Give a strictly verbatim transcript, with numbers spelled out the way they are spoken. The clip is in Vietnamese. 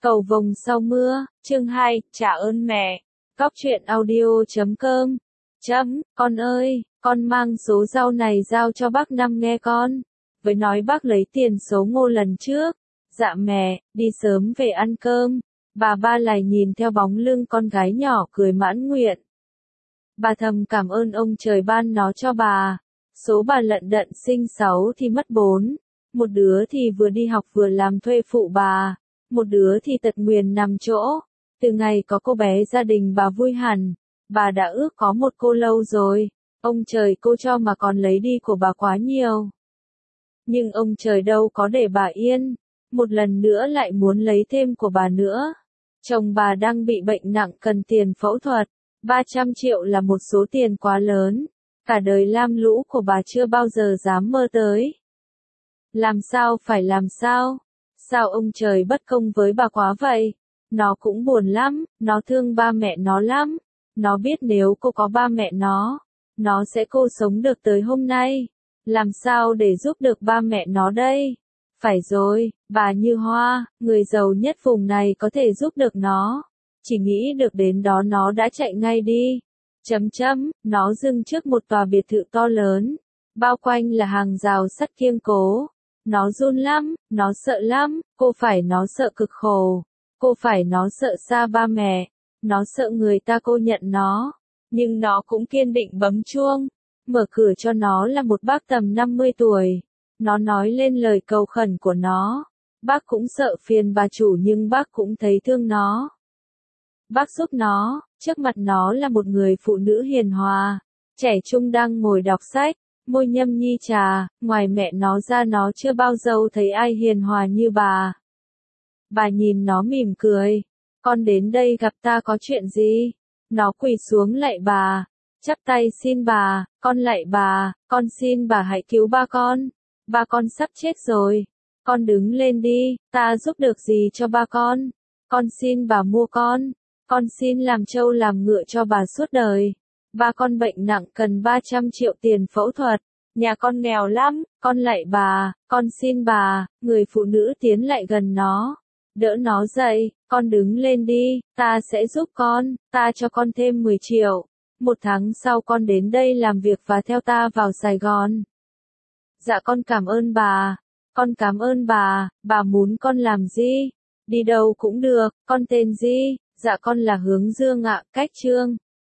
Cầu vồng sau mưa, chương hai, trả ơn mẹ. Cóc truyện audio chấm com. Chấm, con ơi, con mang số rau này giao cho bác Năm nghe con. Với nói bác lấy tiền số ngô lần trước. Dạ mẹ, đi sớm về ăn cơm. Bà ba lại nhìn theo bóng lưng con gái nhỏ cười mãn nguyện. Bà thầm cảm ơn ông trời ban nó cho bà. Số bà lận đận sinh sáu thì mất bốn. Một đứa thì vừa đi học vừa làm thuê phụ bà. Một đứa thì tật nguyền nằm chỗ. Từ ngày có cô bé gia đình bà vui hẳn. Bà đã ước có một cô lâu rồi. Ông trời cô cho mà còn lấy đi của bà quá nhiều. Nhưng ông trời đâu có để bà yên. Một lần nữa lại muốn lấy thêm của bà nữa. Chồng bà đang bị bệnh nặng cần tiền phẫu thuật. ba trăm triệu là một số tiền quá lớn. Cả đời lam lũ của bà chưa bao giờ dám mơ tới. Làm sao phải làm sao? Sao ông trời bất công với bà quá vậy? Nó cũng buồn lắm, nó thương ba mẹ nó lắm. Nó biết nếu cô có ba mẹ nó, nó sẽ cô sống được tới hôm nay. Làm sao để giúp được ba mẹ nó đây? Phải rồi, bà Như Hoa, người giàu nhất vùng này có thể giúp được nó. Chỉ nghĩ được đến đó nó đã chạy ngay đi. Chấm chấm, nó dừng trước một tòa biệt thự to lớn. Bao quanh là hàng rào sắt kiên cố. Nó run lắm, nó sợ lắm, cô phải nó sợ cực khổ. Cô phải nó sợ xa ba mẹ. Nó sợ người ta cô nhận nó. Nhưng nó cũng kiên định bấm chuông. Mở cửa cho nó là một bác tầm năm mươi tuổi. Nó nói lên lời cầu khẩn của nó. Bác cũng sợ phiền bà chủ nhưng bác cũng thấy thương nó. Bác giúp nó, trước mặt nó là một người phụ nữ hiền hòa. Trẻ trung đang ngồi đọc sách. Môi nhâm nhi trà, ngoài mẹ nó ra nó chưa bao giờ thấy ai hiền hòa như bà. Bà nhìn nó mỉm cười. Con đến đây gặp ta có chuyện gì? Nó quỳ xuống lạy bà. Chắp tay xin bà, con lạy bà, con xin bà hãy cứu ba con. Ba con sắp chết rồi. Con đứng lên đi, ta giúp được gì cho ba con? Con xin bà mua con. Con xin làm trâu làm ngựa cho bà suốt đời. Ba con bệnh nặng cần ba trăm triệu tiền phẫu thuật. Nhà con nghèo lắm, con lạy bà, con xin bà. Người phụ nữ tiến lại gần nó. Đỡ nó dậy, con đứng lên đi, ta sẽ giúp con, ta cho con thêm mười triệu. Một tháng sau con đến đây làm việc và theo ta vào Sài Gòn. Dạ con cảm ơn bà. Con cảm ơn bà, bà muốn con làm gì? Đi đâu cũng được, con tên gì? Dạ con là Hướng Dương ạ, cách Trương.